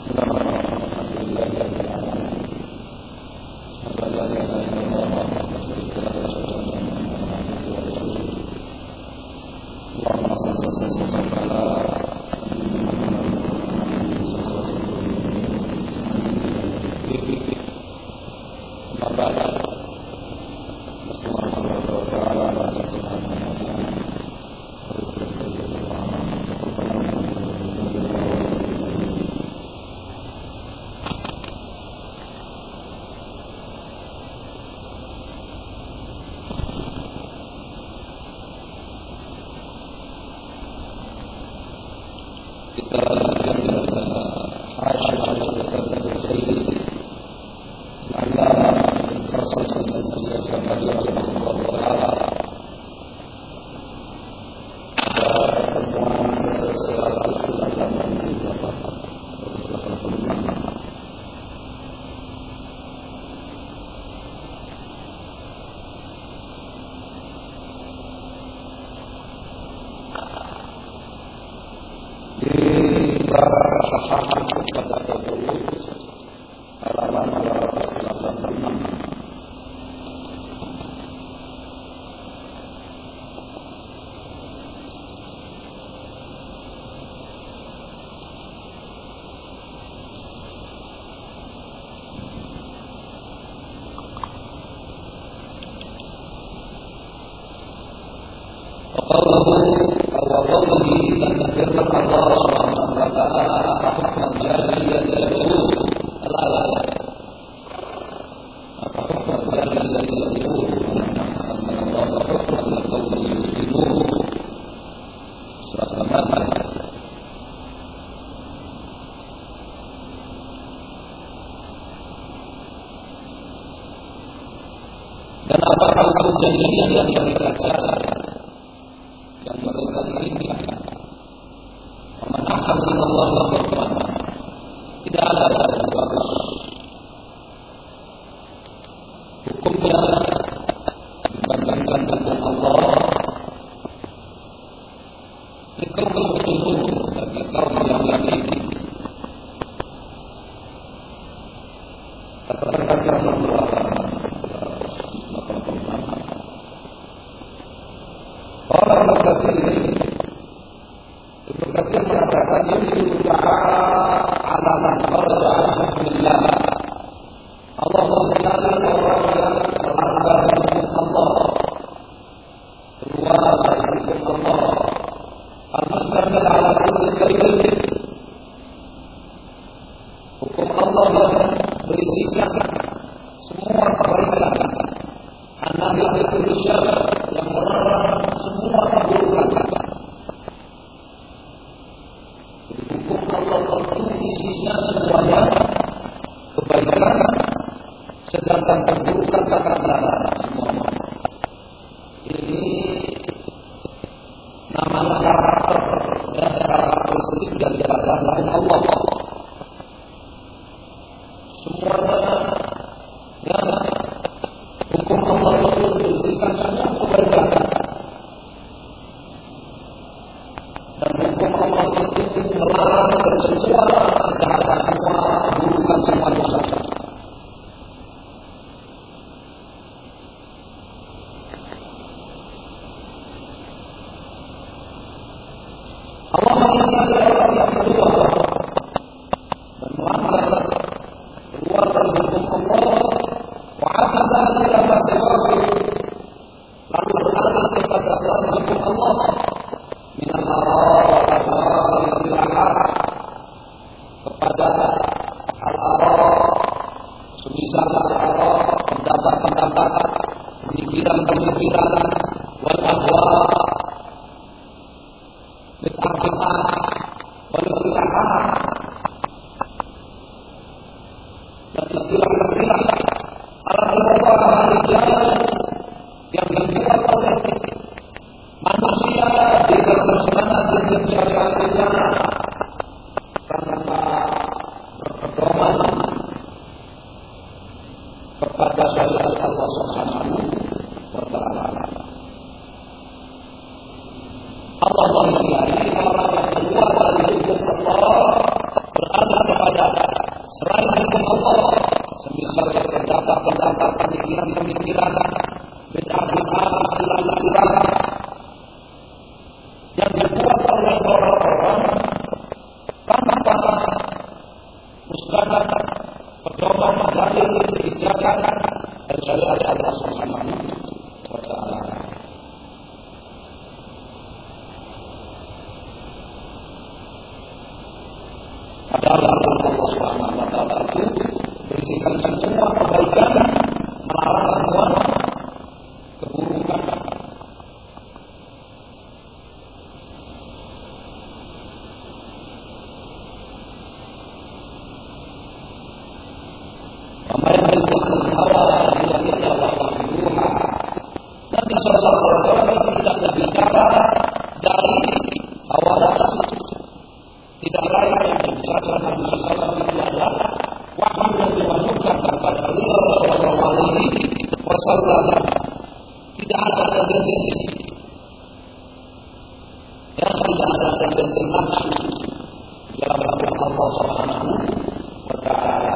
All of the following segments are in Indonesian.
Dan apakah hukum jahiliyah yang mereka cari, yang mereka inginkan? Waman ahsan minallahi hukman. Tidak ada yang bagus hukumnya dibandingkan dengan Allah. Itu betul bagi kaum yang yakin. Kata-kata Allah. Orang berkata mengatakan yuridu ta'ala ala man kharaja an hukmillah. Allah mencari orang yang melanggar hukum Allah, keluar dari hukum Allah. Al-mustamil ala kulli khairin. Hukum Allah yang berisikan semua kebaikan. An-nahi an kulli syarr, yang melarang semua keburukan. Hukum Allah itu isinya semuanya kebaikan, sedangkan keburukan akan dilarang. Ini namanya karakter dan karakteristik yang dikatakan Allah. Semuanya yang hukum Allah itu berisikan semua kebaikan. Dan hukum Allah itu melarang semua kejahatan, semua keburukan, semua dosa. Allah mengingatkan orang yang kedua dan melanggar keluar dari hukum Allah, wa'adna ila masifasi, lalu beralih kepada selain hukum Allah, minal kepada al-arah, semisal al-arah, pendapat-pendapat, pemikiran-pemikiran, wal-ahwa, bid'ah-bid'ah, wal-istilah, dan istilah-istilah al-arah yang dibuat oleh manusia di dalam kebiasaan karena berpedoman kepada syariat Allah Subhanahu wa Ta'ala. Allah mengingatkan orang yang keluar dari hukum Allah berada kepada lain hukum Allah. Semisal terdapat pemikiran-pemikiran bid'ah-bid'ah istilah-istilah yang dibuat oleh orang-orang tanpa mustahabat pedoman dalil ijazah dari syariat Allah Subhanahu wa taala. Padahal Allah Subhanahu wa taala itu berisikan semua kebaikan, melarang semua keburukan. Nabi SAW tidak berbicara dari hawa nafsu. Tidak lain yang berbicara Nabi SAW itu adalah wahyu yang dimaksudkan kepada beliau Sallallahu Alaihi Wasallam. Tidak ada tendensi, yang tidak ada tendensi nafsu dalam dakwah Allah Subhanahu wa taala.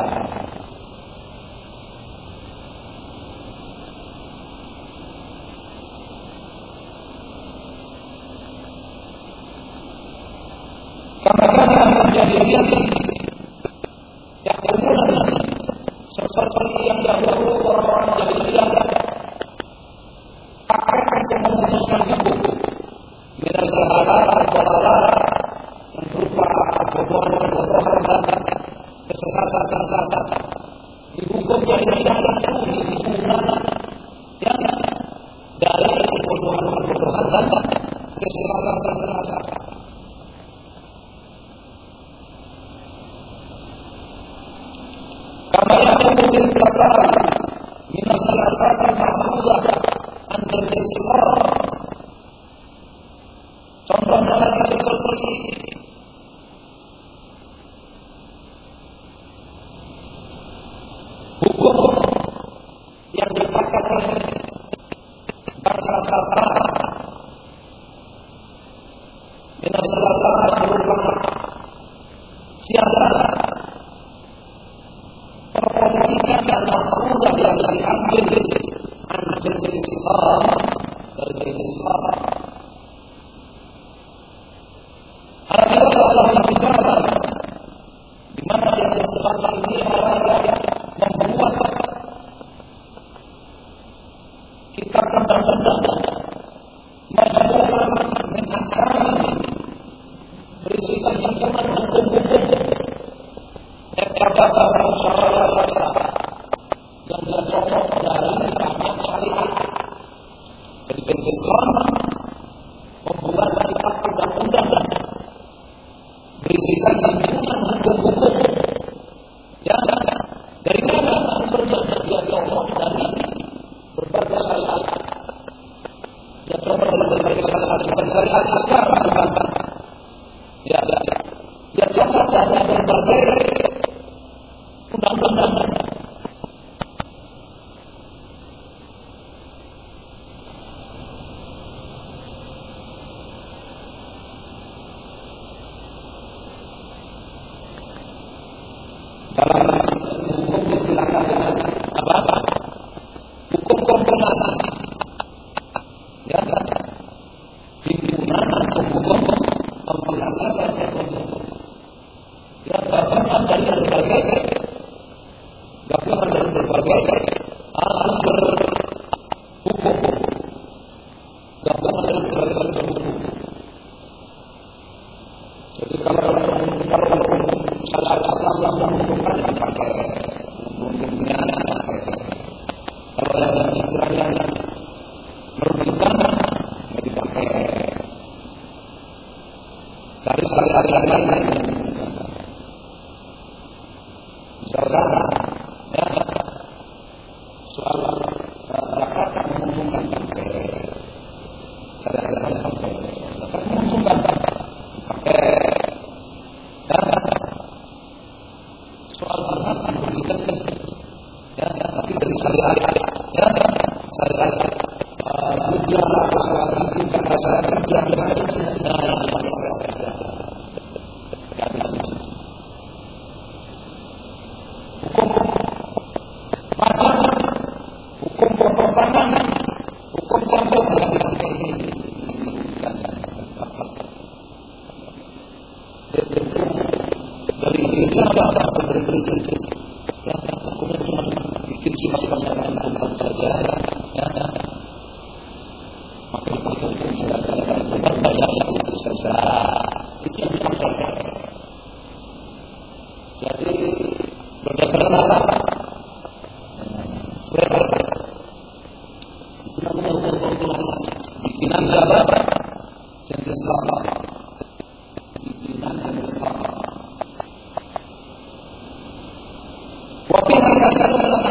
Karena menjadi yang kemudian seperti yang dahulu orang-orang jahiliyah pakai untuk memutuskan hukum dengan kehalalan yang berupa kebohongan dan kesesatan di hukum jahiliyah itu digunakan yang dari kebohongan dan kesesatan. Karena yang kemudian dikatakan minas siyasat al-mahmuzah antar-istiqar. Contohnya lagi seperti hukum yang dipakai oleh bangsa-bangsa minas siyasat merupakan siasat perpolitikan yang mahmuzah yang diambil antar istiqar dari istiqar. Ada juga Allah menceritakan di mana yang seperti ini orang yang membuat kitab undang-undang majmu'ah min ahkam berisikan sempurna hukum-hukum bahasa syariat yang tercontoh dari banyak syariat. Jadi Islam membuat kitab undang-undang berisikan sempurna hukum-hukum yang dari mana sumbernya dari Allah dari berbagai syariat. Yang tercontoh dari berbagai syariat syariat Islam bukan? Ya. Yang contoh dari berbagai undang-undang. Dalam hukum istilahnya apa? Hukum kompensasi. Ya, himpunan hukum kompensasi. Ya, gabungan dari berbagai sumber hukum, gabungan dari berbagai sumber hukum. Jadi kalau hukum syariat Islam menguntungkan dipakai, kalau yang citranya merugikan dipakai. Cari syariat yang lain. Misalkan soal zakat yang menguntungkan pakai syariat zakat menguntungkan pakai soal zakat yang merugikan ya tapi dari syariat ya syariat gereja dari gereja. Ya, kemudian cuma bikin kipas-kipas saja. Ya, maka dipakai cara bayar itu saja. Itu yang dipakai. Jadi berdasarkan bikinan siapa? Jenis apa? Bikinan jenis apa? Wafi kata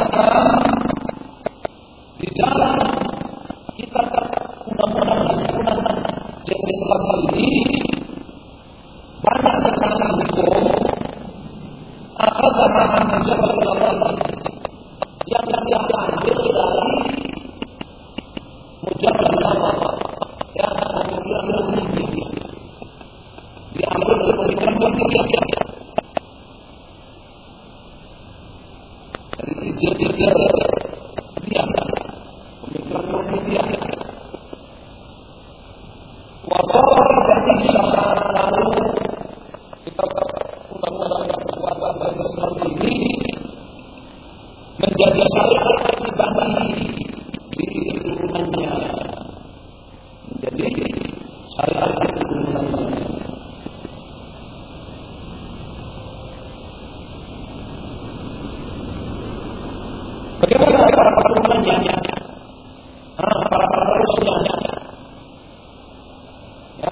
di dalam kita undang-undang jenis apa ini banyak sekali hukum atau bahan yang diambil dari mujarrad nama yang pemikiran politik diambil dari pemikiran politik dari tiga dia pemikiran politik wasal dari syariat lalu kita undang-undang yang berkuatan dari seperti ini menjadi syariat pribadi di turunannya menjadi syariat turunannya. Bagaimana para turunannya? Para penerusnya. Ya.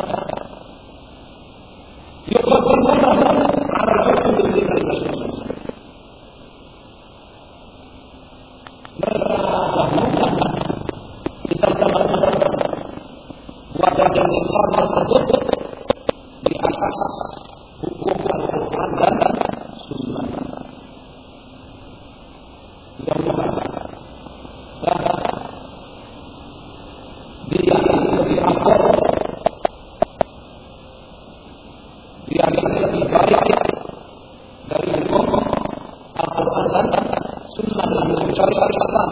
Buatan yang Islam tersebut di atas hukum Al-Quran dan Sunnah. Yang dia lebih afdal, dia lebih baik dari hukum Al-Quran dan Sunnah dan hukum syariat Islam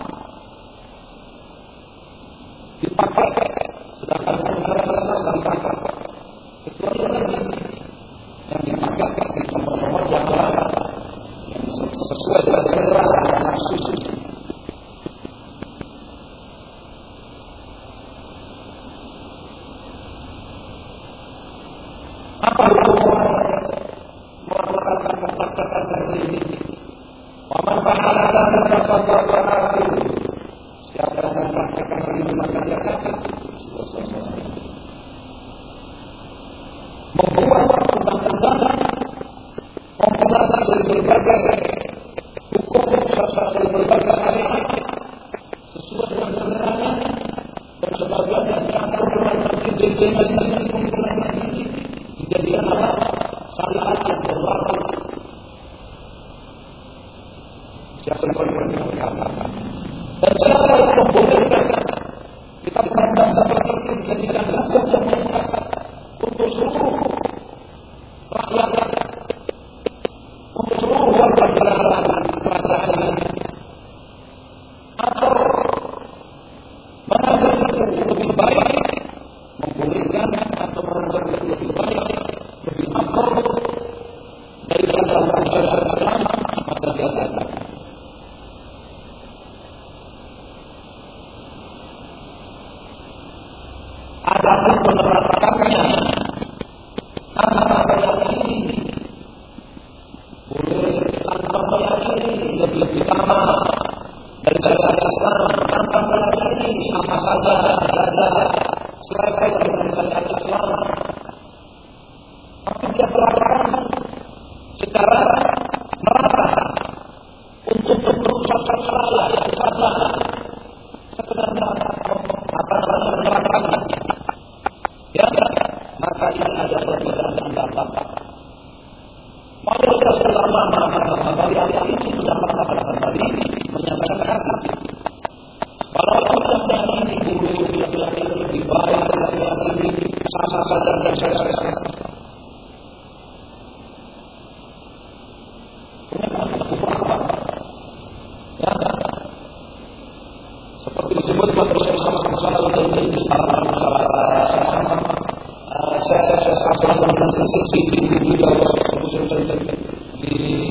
dipakai. Sedangkan masyarakat dipakai kecuali yang dipakai di tempat-tempat yang sesuai dengan selera dan nafsu. Apa hukum melakukan praktek seperti ini? Waman pahalatan tetap berlaku. Siapa yang mempraktekkan ini maka dia kafir. Membuat undang-undang kompilasi dari berbagai hukum dari berbagai syariat sesuai dengan seleranya dan sebagian yang campur dengan ide-idenya sendiri dijadikan apa? Syariat yang berlaku. Siapa yang berlaku? Dan siapa yang membolehkan kita pandang seperti itu dijadikan hukum yang mengikat untuk seluruh rakyat, untuk seluruh warga kerajaan, atau menganggap itu lebih baik, membolehkan atau menganggap itu lebih baik, lebih afdal daripada syariat Islam, maka dia katakan. Adapun penerapannya tanpa meyakini boleh tanpa meyakini lebih utama dari syariat Islam, tanpa meyakini sama saja selesai dengan syariat Islam, tapi dia berlakukan secara merata untuk berusaha rakyat saja sekedar menerapkan. Ya, maka ini ada perbedaan pendapat. Mayoritas ulama dari ayat ini sudah mengatakan tadi menyatakan kalau yang ini lebih baik yang ini sama saja yang saya ya, seperti disebut masalah ini saya di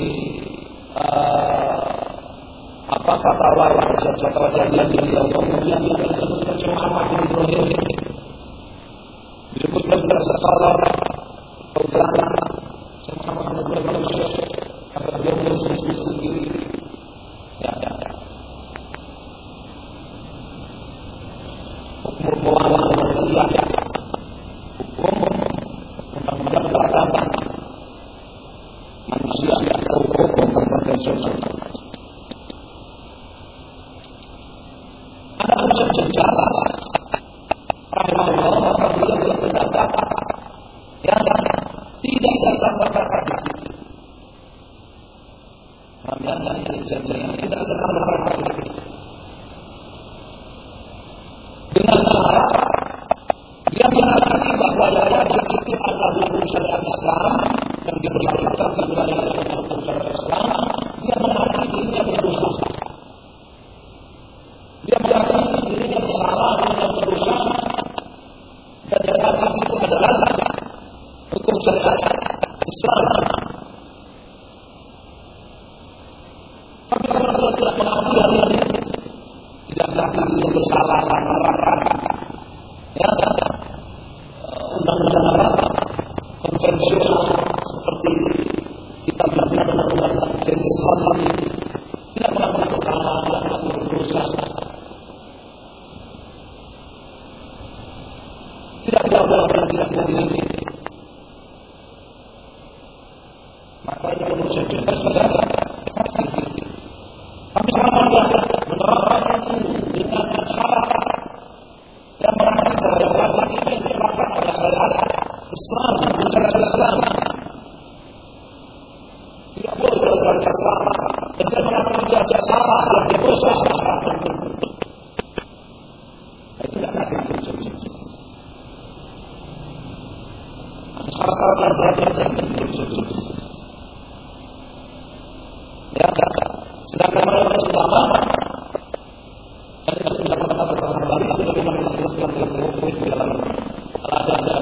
fatwa jadiyah kemudian yang disebut sebagai Muhammad bin Ibrahim disebutkan pada sekolah Fauzan Muhammad bin Ibrahim agar dia menulis sendiri ya hukum pewalaan hukum undang-undang peradaban manusia atau hukum konvensional. Ada unsur jelas rahimahullah maka beliau berpendapat yang tidak serta-merta yang tidak serta-merta dengan syarat dia mengakui bahwa yang wajib itu adalah hukum syariat Islam yang diberlakukan di wilayah hukum syariat Islam. Dia mengakui dirinya berdosa. Dia mengakui dirinya bersalah, dirinya berdosa, dan yang wajib itu adalah hukum syariat Islam. Tapi kalau dia tidak mengakui hal ini, tidak mengakui dirinya bersalah, ya, undang-undang konvensional seperti kita melakukan undang-undang jenis ini tidak melakukan kesalahan, tidak melakukan dosa, tidak boleh maka ini perlu saya jelas pada tapi selama dia menerapkan itu dengan syarat yang mengatakan bahwa yang wajib itu dilakukan pada syariat Islam, bukan Islam. Tidak boleh syariat Islam. Dan dia mengatakan dia salah, dia dosa. Itu tidak ada yang syarat-syarat yang berada ya, sedangkan mereka ulama dan itu tidak pernah berkembang sebagaimana disebutkan oleh dalam al-adab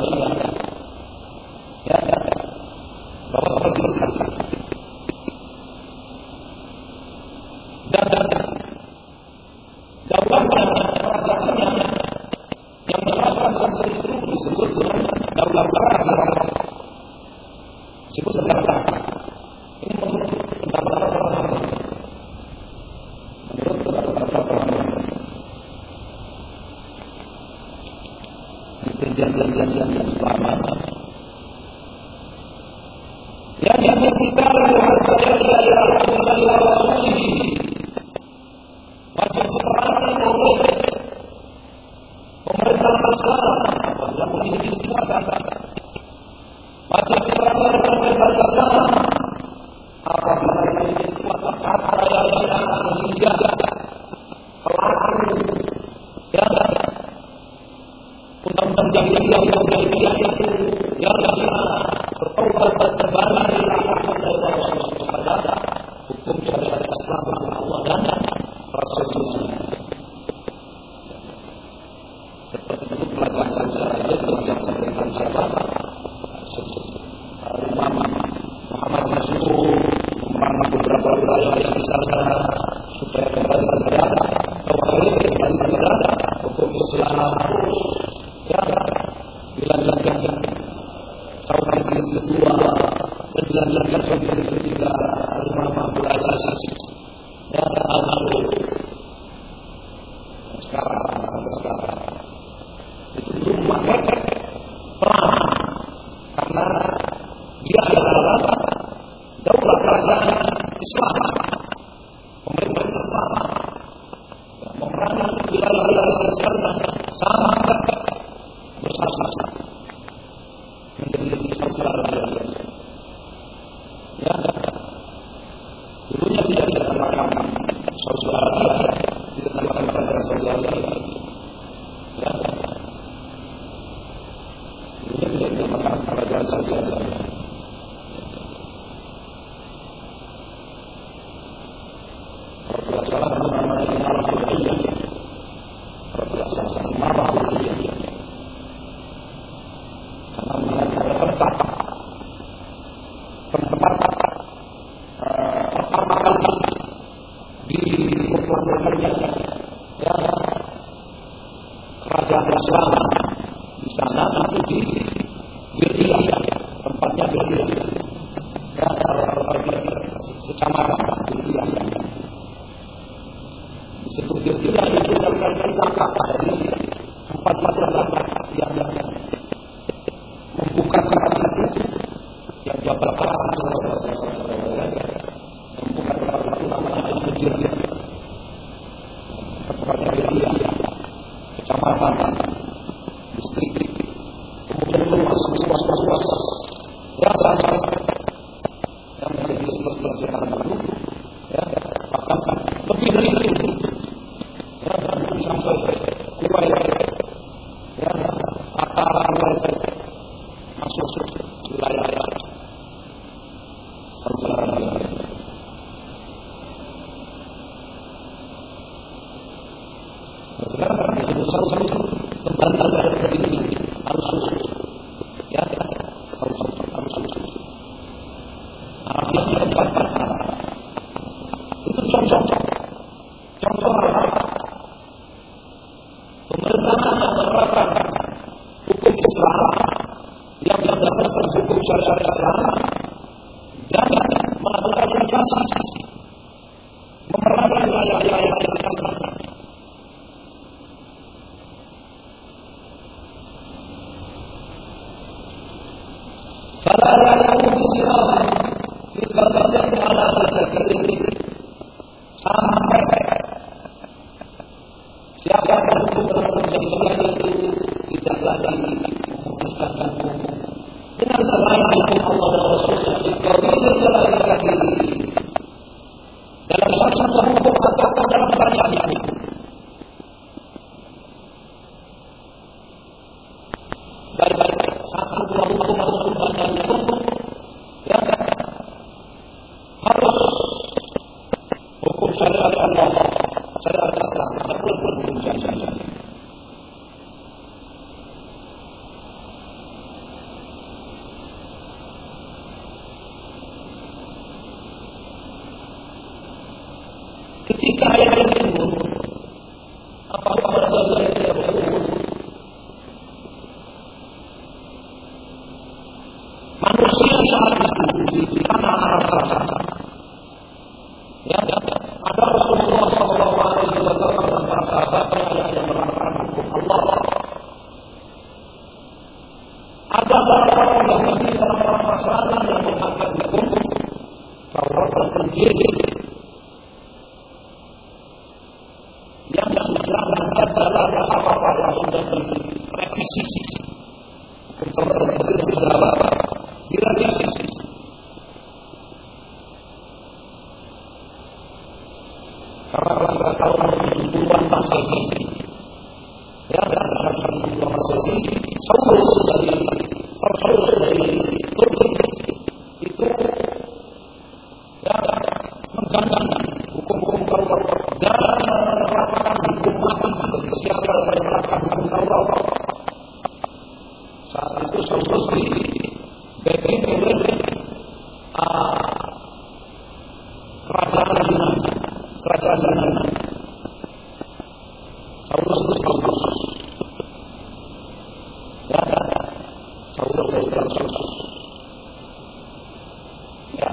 ya bahwa seperti itu dan daulahnya kerajaannya yang menerapkan sanksi itu disebut dengan daulah barat disebut negara ini menurut pendapat perjanjian yang lama yang kita wajib seperti oleh pemerintah Islam yang memiliki kekuatan wajib seperti oleh pemerintah Islam apabila memiliki kekuatan harta yang sehingga pelaku yang undang-undang jahiliyah itu yang bertaubat dan kembali dari akhlak dari Allah kepada hukum syariat Islam bersama Allah dan Rasulullah. Seperti itu pelajaran sejarah itu pelajaran sejarah Imam Muhammad Masyhur memerangkan beberapa wilayah yang misalnya supaya kembali kepada tauhid, kembali kepada hukum Islam. Ya, bilang-bilang saudara kedua dan bilang-bilang saudara ketiga Imam Abdul Aziz ya Al-Mansur sekarang sampai sekarang itu belum memakai perang karena dia adalah daulah kerajaan Islam pemerintah Islam yang memerangi wilayah-wilayah sekitarnya sama bersama menjadi saudara ya dulunya tidak dinamakan saudara dinamakan saudara ya dulunya tidak dinamakan kerajaan saudara kalau tidak salah namanya Al-Qur'an kalau tidak salah tempatnya beda. Ya, kalau kecamatan itu yang disebut dia itu kan dari tempat-tempat yang membuka tempat itu yang Jabal Keras membuka tempat itu namanya Al-Fujur, tempatnya dia kecamatan distrik, kemudian luas ya yang menjadi seperti sekarang itu ya, bahkan lebih dari itu ya, sampai Kuwait ya, Qatar masuk wilayah Saudi Arabia. Sekarang itu satu pembantu dari ini harus ya harus Arabia tempat itu contoh pemerintahan yang menerapkan hukum Islam yang berdasarkan hukum syariat Islam dan melakukan investasi memerangi wilayah-wilayah Islam. Fala ya'lamu bisirah fi qaryatin ala al-kafirin sampai siapa yang hukum perjanjian itu tidak lagi memutuskan hukum dengan selain hukum Allah dan Rasulnya fi qaryatin ala al-kafirin dalam satu hukum atau dalam banyak hukum. Baik-baik satu hukum banyak hukum ya harus hukum syariat Allah, syariat Islam, tidak boleh hukum jajah. Ketika ayat itu apa-apa saja yang tidak berhukum, manusia saat itu di tanah Arab ya, ada Rasulullah SAW dan para sahabatnya yang menerapkan hukum Allah. Ada orang-orang Yahudi dan orang Nasrani yang mengangkat hukum Taurat dan Injil yang menjalankan dalam apa-apa yang sudah direvisi. Hukum Taurat dan Injil sudah direvisi. Karena mereka tahu puluhan bangsa ini, ya, dan puluhan bangsa ini, Saulus dari Turki itu, ya, menggandengkan hukum-hukum Taurat dan menerapkan hukum mati bagi siapa yang menerapkan hukum Taurat. Saat itu Saulus dibacking oleh kerajaan Yunani. Saulus itu Paulus. Ya, Saulus dari Saulus. Ya,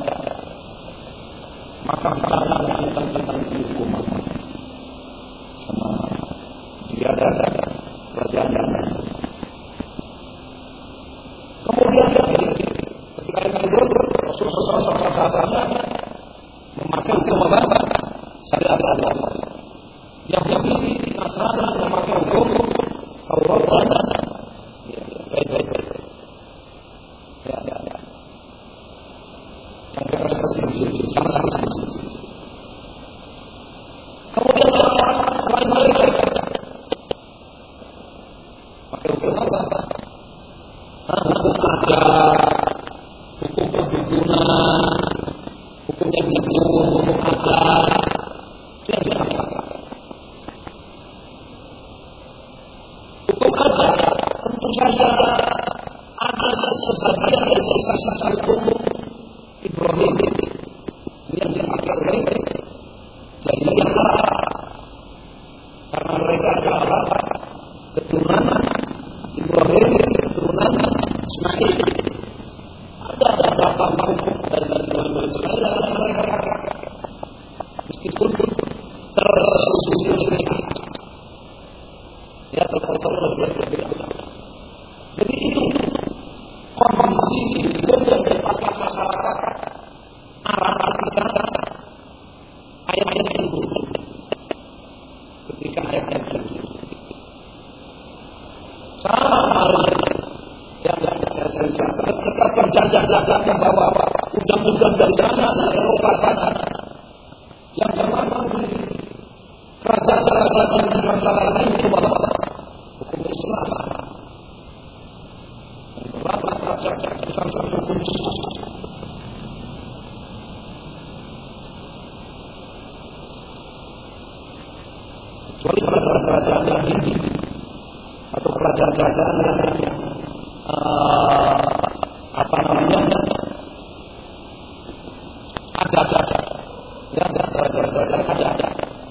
maka bicara tentang hukuman sama dia ada kerajaan Yunani. Kemudian ketika itu Rasulullah SAW memakai hukum apa? Syariat Allah. Yang Yahudi Nasrani memakai hukum Taurat dan baik. Ya. Yang mereka seperti sama-sama. Kemudian selain mereka pakai hukum apa? Hukum adat, hukum perdukunan, hukum yang diatur, hukum adat. Hukum adat tentu saja ada sebagian dari sisa-sisa hukum Ibrahim yang dipakai oleh jahiliyah Arab, karena mereka adalah keturunan Ibrahim, keturunan Ismail dan meskipun tersusun ya terkotor. Jadi itu kondisi itu dari masyarakat arah kita ayat-ayat itu ketika ayat-ayat itu sama yang ketika penjajah bahwa undang-undang dari sana Eropa sana yang memang kerajaan-kerajaan di antara lain itu bahwa hukum Islam berapa kerajaan hukum Islam kecuali kerajaan-kerajaan yang ini atau kerajaan-kerajaan yang apa namanya ada ya kerajaan-kerajaan ada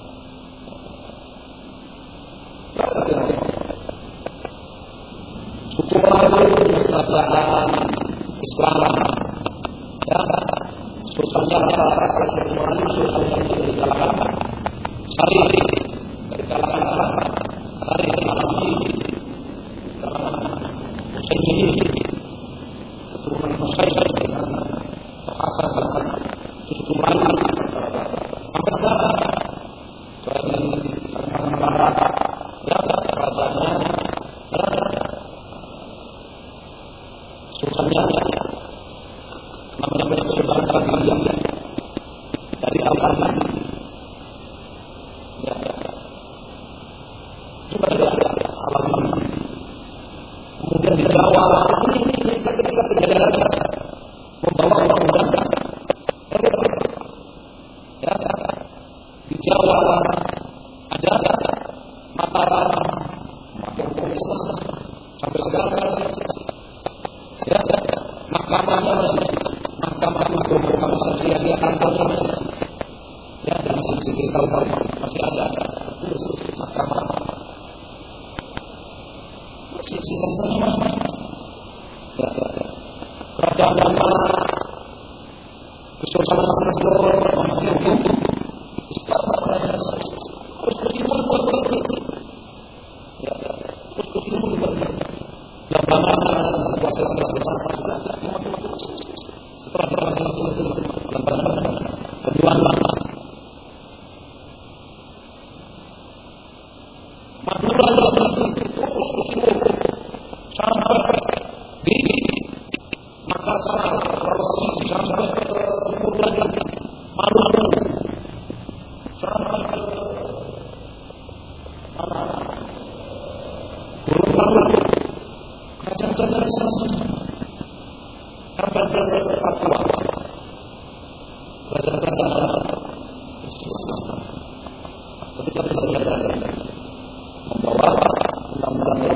suku kerajaan Islam ya susahnya dari kalangan syari dari kalangan syari Musyaikhir keturunan Musyaikhir bahasa salah suku lain sampai sekarang dari Barat ya kerajaannya sultannya namanya Sultan Kabiliyah dari Al-Qadim ya coba salah kemudian di Jawa ini ketika kejadian membawa undang-undang ya di Jawa ada Mataram maka hukum Islam sampai sekarang ya mahkamahnya mahkamah saksi kantornya ya dan masih tahu masih ada mahkamah kerajaan lama kesultanan hukum Islam harus bertimur ya harus bertimur belakangan kuasa setelah perjuangan Madura sampai di Makassar, sampai ke timur lagi, Maluku, sampai ke Gorontalo, kerajaan-kerajaan sampai ke Papua, kerajaan-kerajaan ketika kejadian membawa undang-undang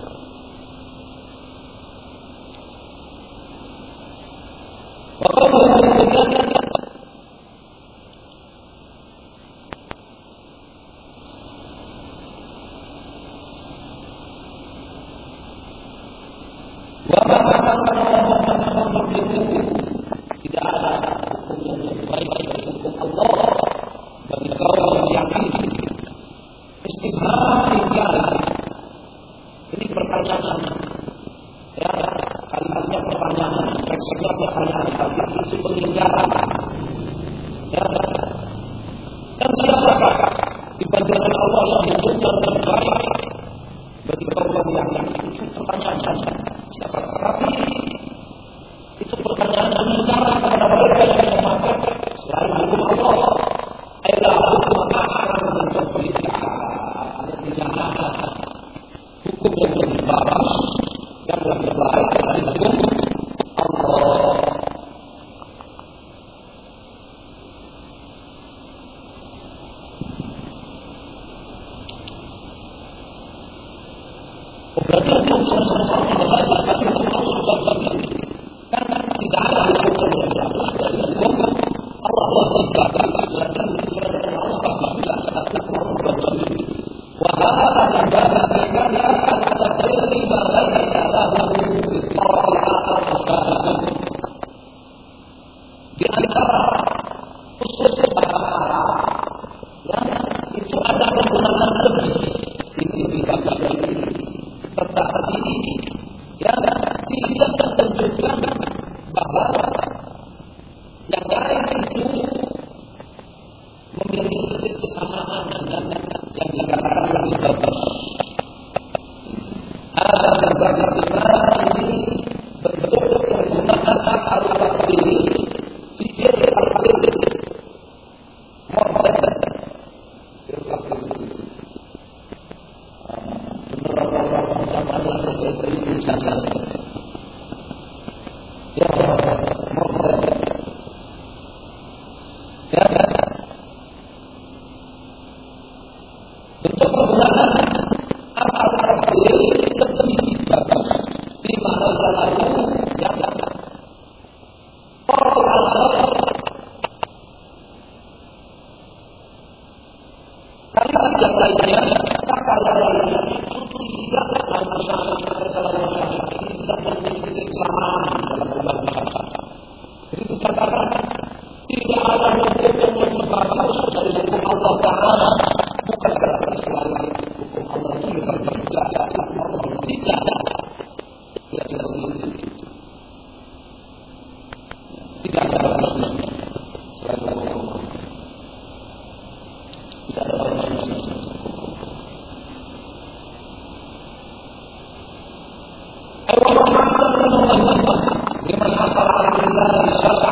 tidak ada hukum yang lebih baik dari hukum Allah bagi kaum yang yakin. Istisna ini pertanyaan ya kalimatnya pertanyaan teksnya pertanyaan tapi itu peninggalan ya dan siapakah dibandingkan Allah yang menentukan terbaik bagi kaum yang yakin itu pertanyaan tapi itu pertanyaan yang mengarah kepada mereka yang memakai selain hukum Allah adalah hukum akal dan kepolitikan yang tidak ada hukum yang lebih bagus yang lebih baik dari hukum Allah. Berarti hukum sama-sama tidak baik tapi hukum Allah sudah baik karena tidak ada hukum yang bagus dari hukum Allah tidak baik dan tidak Allah tidak ada hukum yang baik. Wahai yang bagus sekali akan ada terlibat dari salah satu orang Di antara usul bahasa Arab yang itu ada penggunaan lebih di bagian ini, tetapi yang tidak menunjukkan bahwa yang lain itu memiliki kesamaan dengan yang dikatakan lebih bagus. Ada berbagai besar ini bentuk penggunaan kata ini fikir takdir modern. Bentuk penggunaan apa-apa lebih bagus di masa lalu yang karena yang lainnya maka yang lainnya itu tidak memiliki kesamaan dalam berbagai hal. Jadi dikatakan tidak ada hukum yang lebih bagus dari hukum Allah Ta'ala, bukan karena selain hukum Allah itu lebih bagus juga tidak jelas itu tidak ada bagusnya selain hukum Allah, tidak ada bagusnya. Liman hasal alaihi syarah,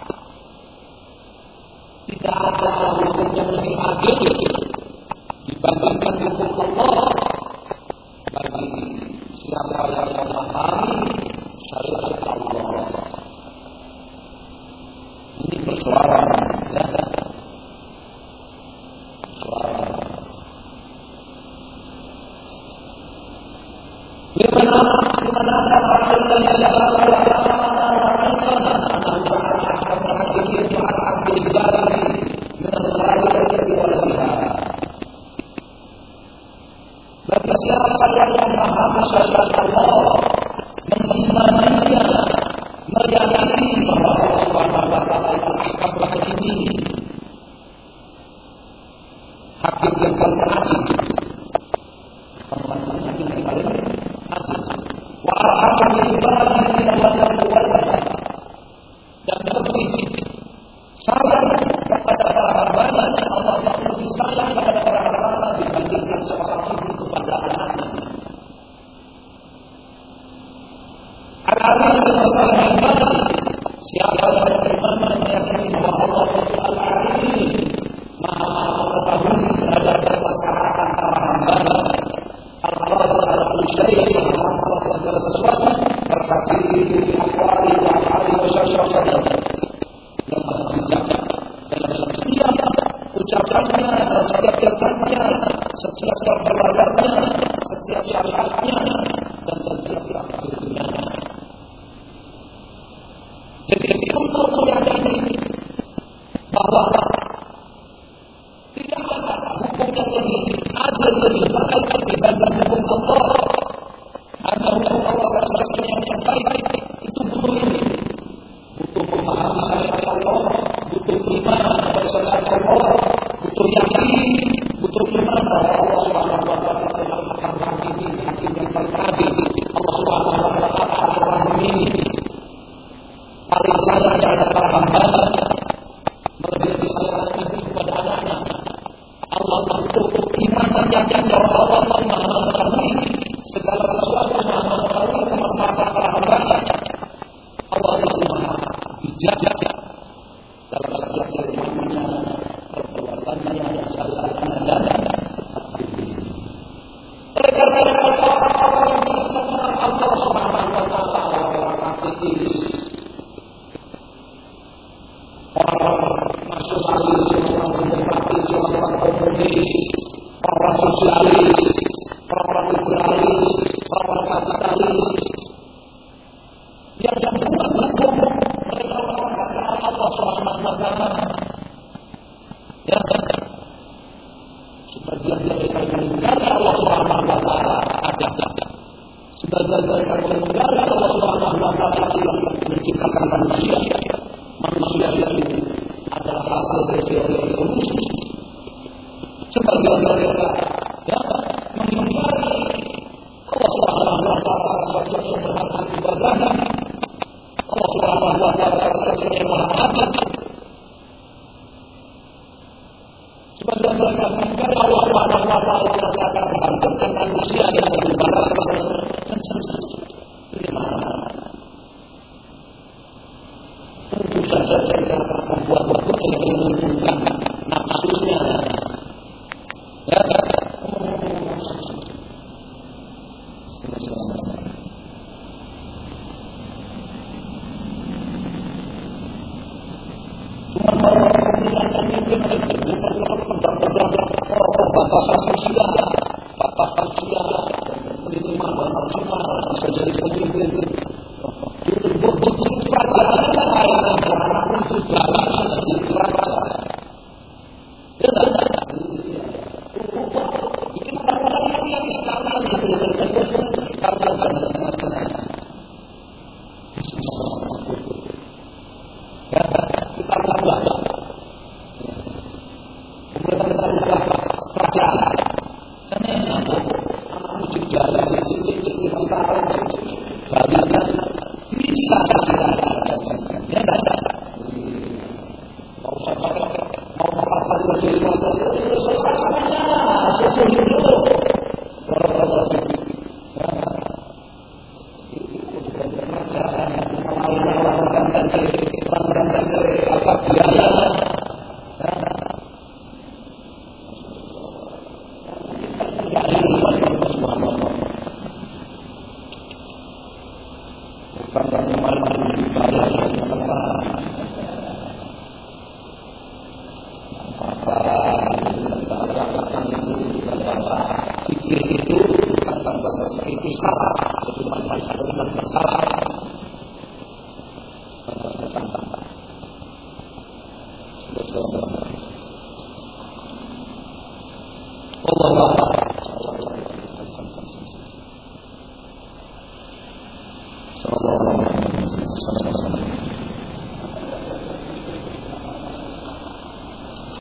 tidak ada hukum yang lebih adil dibandingkan hukum Allah bagi siapa yang memahami syariat Allah. Ini persoalan ya, persoalan. Bagi siapa yang memahami syariat Allah, mengimaninya, meyakini bahwa Allah Subhanahu wa Ta'ala itu ahkam hakimi, hakim yang paling adil, hakim yang paling adil, wa arhamul ibadi dan lebih sayang kepada para hambanya. Allah lebih sayang kepada para hambanya dibandingkan seorang ibu kepada anaknya. Al-Alim dan masalah ibadah, siapa yang beriman dan meyakini bahwa Allah itu Al-Alim, Maha mengetahui terhadap permasalahan para hambanya. Al-Qadir ala kulli syai', Allah segala sesuatu, al-Qadir bi aqwali wa af'ali wa syara'ati. Yang maha bijak dalam setiap ucapannya, dalam setiap tindakannya, setiap perbuatannya, setiap syariatnya, dan setiap ilmunya. Jadi untuk meyakini bahwa tidak ada hukum yang lebih adil, lebih baik dibanding hukum Allah. Hanya hukum Allah satu-satunya yang baik. Itu butuh ini, butuh memahami syariat Allah, butuh iman pada syariat Allah, butuh yakin, butuh iman bahwa Allah Subhanahu wa Ta'ala akan menghakimi, hakim yang paling adil. Allah Subhanahu wa Ta'ala akan menghakimi paling sayang terhadap para hambanya, melebihi sayang ibu kepada anaknya. Allah butuh iman dan yakin bahwa Allah Maha mengetahui segala sesuatu, Maha mengetahui kemaslahatan para hambanya. Allah itu Maha bijak dalam setiap firman-Nya, perbuatannya, syariatnya dan aktivitas. Oleh karena itu orang-orang yang mengenal Allah Subhanahu wa Ta'ala, orang aktivis, orang nasionalis, orang demokratis, orang komunis, orang sosialis, orang liberalis, orang kapitalis, yang membuat hukum mereka mengatakan Allah Subhanahu wa Ta'ala. Ya, sebagian mereka mengingkari Allah Subhanahu wa Ta'ala ada. Sebagian mereka mengingkari Allah Subhanahu wa Ta'ala yang menciptakan manusia. Manusia teori evolusi. Sebagian mereka mengingkari Allah Subhanahu wa Ta'ala sebagai yang berhak ibadahnya. Allah Subhanahu wa Ta'ala sebagai yang maha adil. Sebagian mereka mengingkari Allah Subhanahu wa Ta'ala mengatakan menghargai manusia dengan berbalas dan seterusnya. Bagaimana? Tentu saja mereka membuat bentuk yang menunjukkan nafsunya. Ya, batasan sosial, perlindungan maksimal bisa jadi pemimpin. Bukti pelajaran yang untuk jalan sedikit pelajaran. Bikin orang-orang yang sekarang kita belajar. Allah